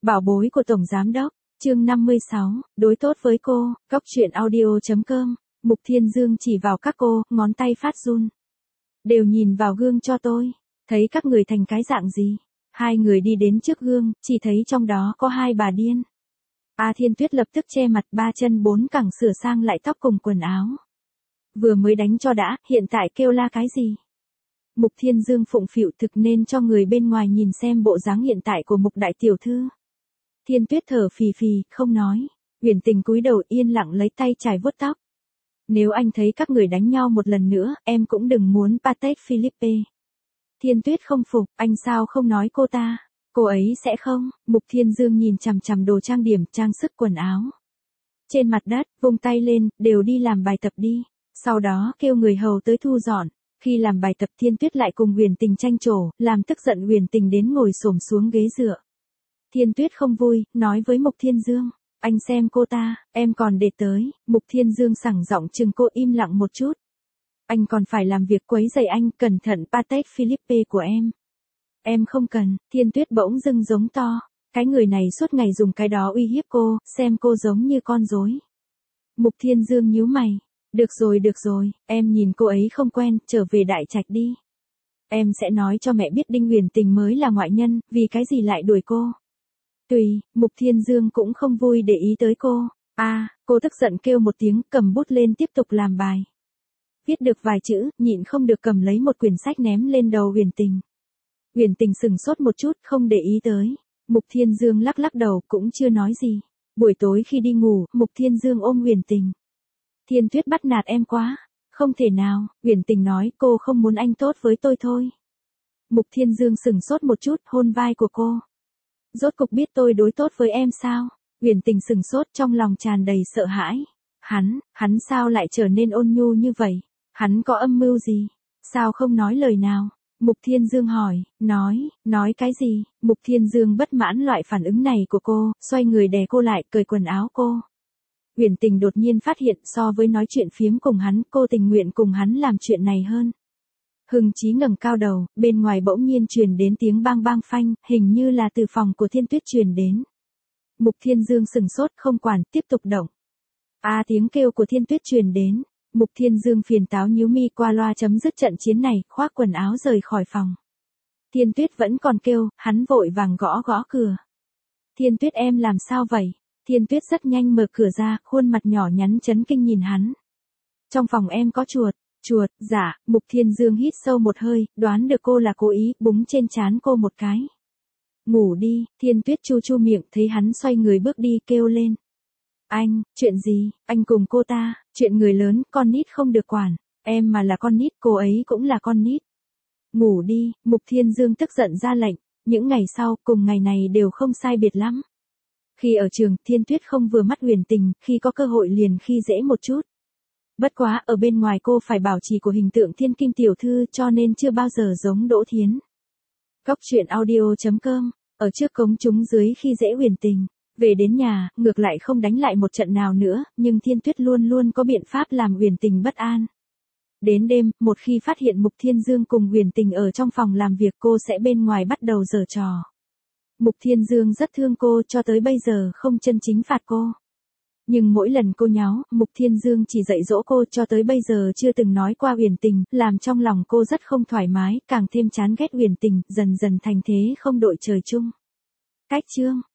Bảo bối của Tổng Giám Đốc, chương 56, đối tốt với cô, Cóc truyện audio.com, Mục Thiên Dương chỉ vào các cô, ngón tay phát run. Đều nhìn vào gương cho tôi, thấy các người thành cái dạng gì. Hai người đi đến trước gương, chỉ thấy trong đó có hai bà điên. A Thiên Tuyết lập tức che mặt, ba chân bốn cẳng sửa sang lại tóc cùng quần áo. Vừa mới đánh cho đã, hiện tại kêu la cái gì? Mục Thiên Dương phụng phịu thực nên cho người bên ngoài nhìn xem bộ dáng hiện tại của Mục đại tiểu thư. Thiên Tuyết thở phì phì, không nói. Uyển Tình cúi đầu yên lặng lấy tay chải vuốt tóc. Nếu anh thấy các người đánh nhau một lần nữa, em cũng đừng muốn Patek Philippe. Thiên Tuyết không phục, anh sao không nói cô ta? Cô ấy sẽ không. Mục Thiên Dương nhìn chằm chằm đồ trang điểm, trang sức quần áo. Trên mặt đất, vung tay lên, đều đi làm bài tập đi. Sau đó kêu người hầu tới thu dọn. Khi làm bài tập Thiên Tuyết lại cùng Uyển Tình tranh trổ, làm tức giận Uyển Tình đến ngồi xổm xuống ghế dựa. Thiên Tuyết không vui, nói với Mục Thiên Dương, anh xem cô ta, em còn để tới. Mục Thiên Dương sẳng giọng chừng cô im lặng một chút. Anh còn phải làm việc quấy rầy anh, cẩn thận Patek Philippe của em. Em không cần. Thiên Tuyết bỗng dưng giống to. Cái người này suốt ngày dùng cái đó uy hiếp cô, xem cô giống như con rối. Mục Thiên Dương nhíu mày. Được rồi, em nhìn cô ấy không quen, trở về đại trạch đi. Em sẽ nói cho mẹ biết Đinh Uyển Tình mới là ngoại nhân, vì cái gì lại đuổi cô. Tùy, Mục Thiên Dương cũng không vui để ý tới cô. Cô tức giận kêu một tiếng, cầm bút lên tiếp tục làm bài. Viết được vài chữ, nhịn không được cầm lấy một quyển sách ném lên đầu Uyển Tình. Uyển Tình sừng sốt một chút, không để ý tới. Mục Thiên Dương lắc lắc đầu, cũng chưa nói gì. Buổi tối khi đi ngủ, Mục Thiên Dương ôm Uyển Tình. Thiên Tuyết bắt nạt em quá. Không thể nào, Uyển Tình nói, cô không muốn anh tốt với tôi thôi. Mục Thiên Dương sừng sốt một chút, hôn vai của cô. Rốt cục biết tôi đối tốt với em sao? Uyển Tình sừng sốt, trong lòng tràn đầy sợ hãi. Hắn sao lại trở nên ôn nhu như vậy? Hắn có âm mưu gì? Sao không nói lời nào? Mục Thiên Dương hỏi, nói cái gì? Mục Thiên Dương bất mãn loại phản ứng này của cô, xoay người đè cô lại, cởi quần áo cô. Uyển Tình đột nhiên phát hiện so với nói chuyện phiếm cùng hắn, cô tình nguyện cùng hắn làm chuyện này hơn. Hưng Chí ngẩng cao đầu, bên ngoài bỗng nhiên truyền đến tiếng bang bang phanh, hình như là từ phòng của Thiên Tuyết truyền đến. Mục Thiên Dương sừng sốt, không quản, tiếp tục động. Tiếng kêu của Thiên Tuyết truyền đến. Mục Thiên Dương phiền táo nhíu mi qua loa chấm dứt trận chiến này, khoác quần áo rời khỏi phòng. Thiên Tuyết vẫn còn kêu, hắn vội vàng gõ cửa. Thiên Tuyết em làm sao vậy? Thiên Tuyết rất nhanh mở cửa ra, khuôn mặt nhỏ nhắn chấn kinh nhìn hắn. Trong phòng em có chuột. Dạ. Mục Thiên Dương hít sâu một hơi, đoán được cô là cố ý, búng trên trán cô một cái. Ngủ đi. Thiên Tuyết chu miệng, thấy hắn xoay người bước đi, kêu lên. Anh, chuyện gì? Anh cùng cô ta, chuyện người lớn, con nít không được quản. Em mà là con nít, cô ấy cũng là con nít. Ngủ đi. Mục Thiên Dương tức giận ra lệnh. Những ngày sau, cùng ngày này đều không sai biệt lắm. Khi ở trường, Thiên Tuyết không vừa mắt Uyển Tình, khi có cơ hội liền khi dễ một chút. Bất quá, ở bên ngoài cô phải bảo trì của hình tượng thiên kim tiểu thư, cho nên chưa bao giờ giống Đỗ Thiến. Cóc truyện audio.com, ở trước cống chúng dưới khi dễ Uyển Tình. Về đến nhà, ngược lại không đánh lại một trận nào nữa, nhưng Thiên Tuyết luôn luôn có biện pháp làm Uyển Tình bất an. Đến đêm, một khi phát hiện Mục Thiên Dương cùng Uyển Tình ở trong phòng làm việc, cô sẽ bên ngoài bắt đầu giở trò. Mục Thiên Dương rất thương cô, cho tới bây giờ không chân chính phạt cô. Nhưng mỗi lần cô nháo, Mục Thiên Dương chỉ dạy dỗ cô, cho tới bây giờ chưa từng nói qua Uyển Tình, làm trong lòng cô rất không thoải mái, càng thêm chán ghét Uyển Tình, dần dần thành thế không đội trời chung. Cách chương